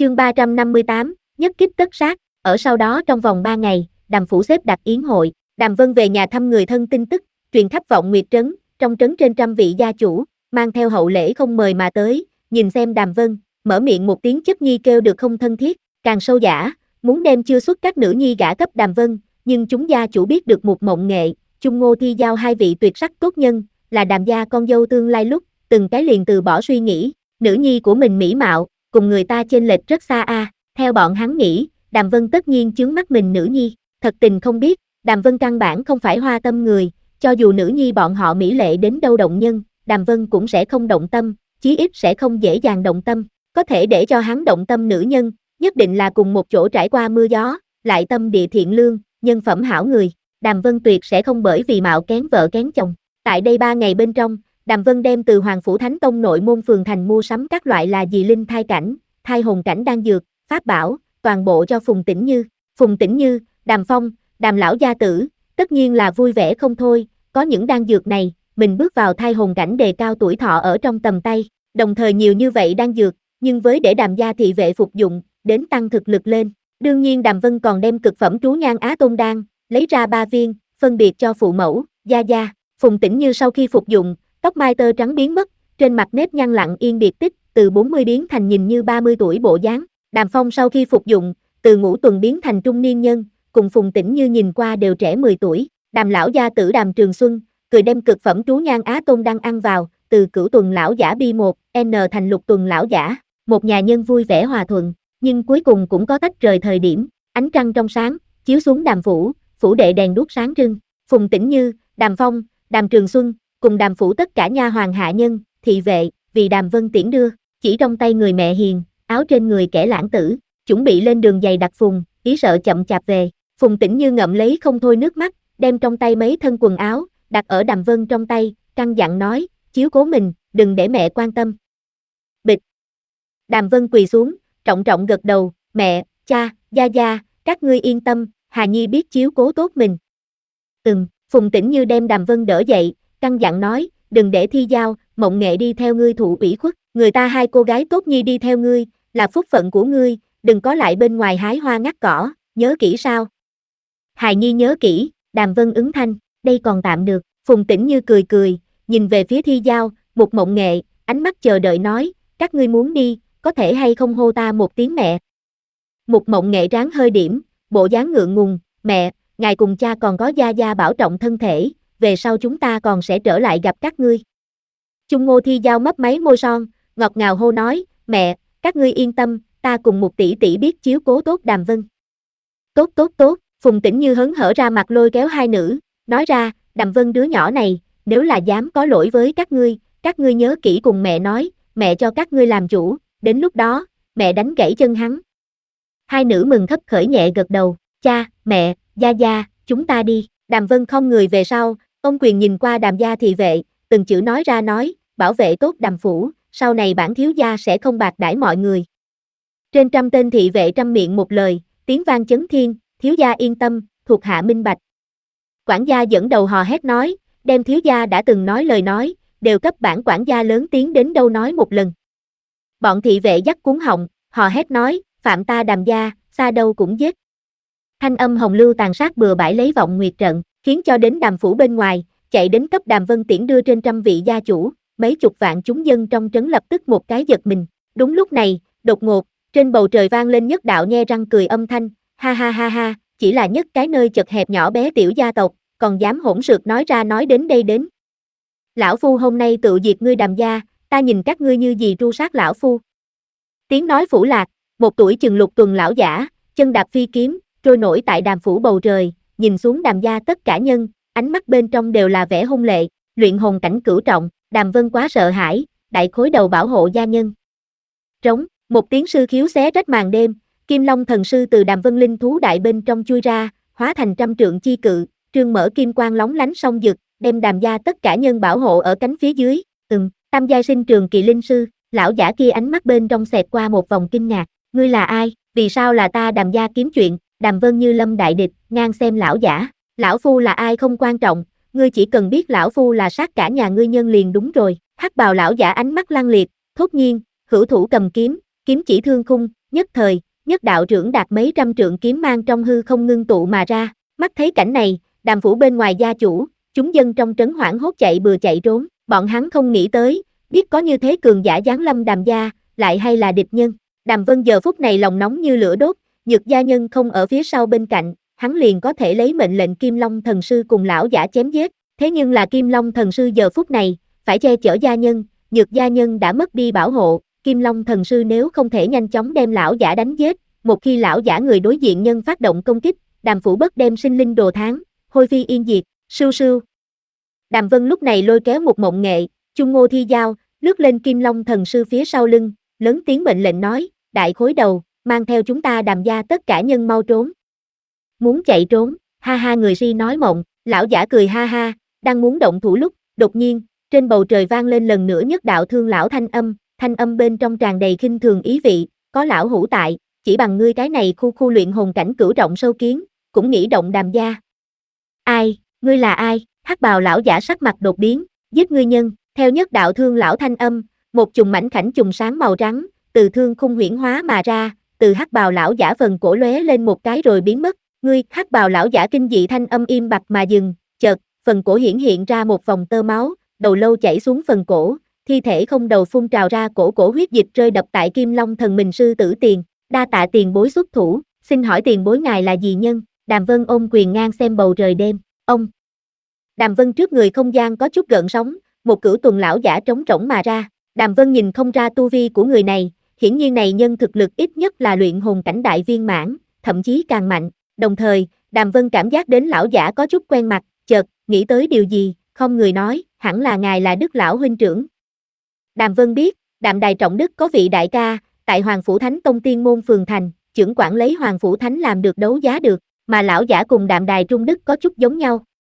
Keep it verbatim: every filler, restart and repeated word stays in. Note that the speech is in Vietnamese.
Chương ba trăm năm mươi tám, nhất kích tất sát. Ở sau đó trong vòng ba ngày, Đàm phủ xếp đặt yến hội, Đàm Vân về nhà thăm người thân tin tức, truyền khắp Vọng Nguyệt trấn, trong trấn trên trăm vị gia chủ, mang theo hậu lễ không mời mà tới, nhìn xem Đàm Vân, mở miệng một tiếng chất nhi kêu được không thân thiết, càng sâu dã, muốn đem chưa xuất các nữ nhi gả cấp Đàm Vân, nhưng chúng gia chủ biết được một mộng nghệ, Chung Ngô Thi giao hai vị tuyệt sắc tốt nhân, là Đàm gia con dâu tương lai lúc, từng cái liền từ bỏ suy nghĩ, nữ nhi của mình mỹ mạo, cùng người ta chênh lệch rất xa a, à. Theo bọn hắn nghĩ, Đàm Vân tất nhiên chướng mắt mình nữ nhi, thật tình không biết, Đàm Vân căn bản không phải hoa tâm người, cho dù nữ nhi bọn họ mỹ lệ đến đâu động nhân, Đàm Vân cũng sẽ không động tâm, chí ít sẽ không dễ dàng động tâm, có thể để cho hắn động tâm nữ nhân, nhất định là cùng một chỗ trải qua mưa gió, lại tâm địa thiện lương, nhân phẩm hảo người, Đàm Vân tuyệt sẽ không bởi vì mạo kén vợ kén chồng. Tại đây ba ngày bên trong, Đàm Vân đem từ Hoàng Phủ Thánh Tông nội môn phường thành mua sắm các loại là dị linh thai cảnh, thai hồn cảnh đan dược, pháp bảo, toàn bộ cho Phùng Tĩnh Như, Phùng Tĩnh Như, Đàm Phong, Đàm lão gia tử, tất nhiên là vui vẻ không thôi, có những đan dược này, mình bước vào thai hồn cảnh đề cao tuổi thọ ở trong tầm tay, đồng thời nhiều như vậy đan dược, nhưng với để Đàm gia thị vệ phục dụng, đến tăng thực lực lên. Đương nhiên Đàm Vân còn đem cực phẩm trú nhan Á Tôn đan, lấy ra ba viên, phân biệt cho phụ mẫu, gia gia, Phùng Tĩnh Như sau khi phục dụng, tóc mai tơ trắng biến mất, trên mặt nếp nhăn lặng yên biệt tích, từ bốn mươi biến thành nhìn như ba mươi tuổi bộ dáng. Đàm Phong sau khi phục dụng, từ ngũ tuần biến thành trung niên nhân, cùng Phùng Tĩnh Như nhìn qua đều trẻ mười tuổi. Đàm lão gia tử Đàm Trường Xuân, cười đem cực phẩm trú nhan Á Tôn đan ăn vào, từ cửu tuần lão giả bi một N thành lục tuần lão giả, một nhà nhân vui vẻ hòa thuận, nhưng cuối cùng cũng có tách rời thời điểm, ánh trăng trong sáng, chiếu xuống Đàm phủ, phủ đệ đèn đuốc sáng trưng. Phùng Tĩnh Như, Đàm Phong, Đàm Trường Xuân, cùng Đàm phủ tất cả nha hoàn hạ nhân, thị vệ, vì Đàm Vân tiễn đưa, chỉ trong tay người mẹ hiền, áo trên người kẻ lãng tử, chuẩn bị lên đường giày đặt Phùng, ý sợ chậm chạp về. Phùng Tĩnh Như ngậm lấy không thôi nước mắt, đem trong tay mấy thân quần áo, đặt ở Đàm Vân trong tay, căn dặn nói, chiếu cố mình, đừng để mẹ quan tâm. Bịch. Đàm Vân quỳ xuống, trọng trọng gật đầu, mẹ, cha, gia gia, các ngươi yên tâm, Hà Nhi biết chiếu cố tốt mình. Ừm, Phùng Tĩnh Như đem Đàm Vân đỡ dậy, căn dặn nói, đừng để Thi giao, Mộng Nghệ đi theo ngươi thụ ủy khuất, người ta hai cô gái tốt nhi đi theo ngươi, là phúc phận của ngươi, đừng có lại bên ngoài hái hoa ngắt cỏ, nhớ kỹ sao? Hài Nhi nhớ kỹ, Đàm Vân ứng thanh, đây còn tạm được, Phùng Tĩnh Như cười cười, nhìn về phía Thi giao, một Mộng Nghệ, ánh mắt chờ đợi nói, các ngươi muốn đi, có thể hay không hô ta một tiếng mẹ? Một Mộng Nghệ ráng hơi điểm, bộ dáng ngượng ngùng, mẹ, ngài cùng cha còn có gia gia bảo trọng thân thể, về sau chúng ta còn sẽ trở lại gặp các ngươi. Chung Ngô Thi giao mấp máy môi son, ngọt ngào hô nói, mẹ, các ngươi yên tâm, ta cùng một tỷ tỷ biết chiếu cố tốt Đàm Vân. Tốt tốt tốt, Phùng Tĩnh Như hớn hở ra mặt lôi kéo hai nữ, nói ra, Đàm Vân đứa nhỏ này, nếu là dám có lỗi với các ngươi, các ngươi nhớ kỹ cùng mẹ nói, mẹ cho các ngươi làm chủ, đến lúc đó, mẹ đánh gãy chân hắn. Hai nữ mừng khấp khởi nhẹ gật đầu, cha, mẹ, gia gia, chúng ta đi. Đàm Vân không người về sau, ông quyền nhìn qua Đàm gia thị vệ, từng chữ nói ra nói, bảo vệ tốt Đàm phủ, sau này bản thiếu gia sẽ không bạc đãi mọi người. Trên trăm tên thị vệ trăm miệng một lời, tiếng vang chấn thiên, thiếu gia yên tâm, thuộc hạ minh bạch. Quản gia dẫn đầu hò hét nói, đem thiếu gia đã từng nói lời nói, đều cấp bản quản gia lớn tiếng đến đâu nói một lần. Bọn thị vệ dắt cuốn họng, hò hét nói, phạm ta Đàm gia, xa đâu cũng giết. Thanh âm hồng lưu tàn sát bừa bãi lấy Vọng Nguyệt trận, khiến cho đến Đàm phủ bên ngoài, chạy đến cấp Đàm Vân tiễn đưa trên trăm vị gia chủ, mấy chục vạn chúng dân trong trấn lập tức một cái giật mình. Đúng lúc này, đột ngột, trên bầu trời vang lên nhất đạo nhe răng cười âm thanh, ha ha ha ha, chỉ là nhất cái nơi chật hẹp nhỏ bé tiểu gia tộc, còn dám hỗn xược nói ra nói đến đây đến. Lão phu hôm nay tự diệt ngươi Đàm gia, ta nhìn các ngươi như gì tru sát lão phu. Tiếng nói phủ lạc, một tuổi chừng lục tuần lão giả, chân đạp phi kiếm, trôi nổi tại Đàm phủ bầu trời, nhìn xuống Đàm gia tất cả nhân, ánh mắt bên trong đều là vẻ hung lệ, luyện hồn cảnh cửu trọng, Đàm Vân quá sợ hãi, đại khối đầu bảo hộ gia nhân. Trống, một tiếng sư khiếu xé rách màn đêm, Kim Long thần sư từ Đàm Vân linh thú đại bên trong chui ra, hóa thành trăm trượng chi cự, trương mở kim quang lóng lánh song dực, đem Đàm gia tất cả nhân bảo hộ ở cánh phía dưới. Ừm, tam giai sinh trường kỳ linh sư, lão giả kia ánh mắt bên trong xẹt qua một vòng kinh ngạc, ngươi là ai, vì sao là ta Đàm gia kiếm chuyện? Đàm Vân như lâm đại địch, ngang xem lão giả, lão phu là ai không quan trọng, ngươi chỉ cần biết lão phu là sát cả nhà ngươi nhân liền đúng rồi. Hắc bào lão giả ánh mắt lăng liệt, thốt nhiên, hữu thủ cầm kiếm, kiếm chỉ thương khung, nhất thời, nhất đạo trưởng đạt mấy trăm trượng kiếm mang trong hư không ngưng tụ mà ra, mắt thấy cảnh này, Đàm phủ bên ngoài gia chủ, chúng dân trong trấn hoảng hốt chạy bừa chạy trốn, bọn hắn không nghĩ tới, biết có như thế cường giả giáng lâm Đàm gia, lại hay là địch nhân. Đàm Vân giờ phút này lòng nóng như lửa đốt, Nhược gia nhân không ở phía sau bên cạnh, hắn liền có thể lấy mệnh lệnh Kim Long thần sư cùng lão giả chém giết, thế nhưng là Kim Long thần sư giờ phút này, phải che chở gia nhân, Nhược gia nhân đã mất đi bảo hộ, Kim Long thần sư nếu không thể nhanh chóng đem lão giả đánh giết, một khi lão giả người đối diện nhân phát động công kích, Đàm phủ bất đem sinh linh đồ tháng, hôi phi yên diệt, sưu sưu. Đàm Vân lúc này lôi kéo một mộng nghệ, chung ngô thi giao, lướt lên Kim Long thần sư phía sau lưng, lớn tiếng mệnh lệnh nói, đại khối đầu, mang theo chúng ta Đàm gia tất cả nhân mau trốn. Muốn chạy trốn, ha ha người si nói mộng, lão giả cười ha ha, đang muốn động thủ lúc, đột nhiên, trên bầu trời vang lên lần nữa nhất đạo thương lão thanh âm, thanh âm bên trong tràn đầy khinh thường ý vị, có lão hữu tại, chỉ bằng ngươi cái này khu khu luyện hồn cảnh cửu trọng sâu kiến, cũng nghĩ động Đàm gia. Ai, ngươi là ai? Hắc bào lão giả sắc mặt đột biến, giết ngươi nhân, theo nhất đạo thương lão thanh âm, một chùm mảnh khảnh chùm sáng màu trắng, từ thương khung huyễn hóa mà ra, từ hắc bào lão giả phần cổ lóe lên một cái rồi biến mất, ngươi, hắc bào lão giả kinh dị thanh âm im bặt mà dừng, chợt, phần cổ hiển hiện ra một vòng tơ máu, đầu lâu chảy xuống phần cổ, thi thể không đầu phun trào ra cổ cổ huyết dịch rơi đập tại Kim Long thần mình sư tử tiền, đa tạ tiền bối xuất thủ, xin hỏi tiền bối ngài là gì nhân? Đàm Vân ôm quyền ngang xem bầu trời đêm, ông. Đàm Vân trước người không gian có chút gợn sóng, một cửu tuần lão giả trống rỗng mà ra, Đàm Vân nhìn không ra tu vi của người này, hiển nhiên này nhân thực lực ít nhất là luyện hồn cảnh đại viên mãn, thậm chí càng mạnh, đồng thời, Đàm Vân cảm giác đến lão giả có chút quen mặt, chợt, nghĩ tới điều gì, không người nói, hẳn là ngài là Đức lão huynh trưởng. Đàm Vân biết, Đạm Đài Trọng Đức có vị đại ca, tại Hoàng Phủ Thánh Tông Tiên Môn Phường Thành, trưởng quản lấy Hoàng Phủ Thánh làm được đấu giá được, mà lão giả cùng Đạm Đài Trung Đức có chút giống nhau,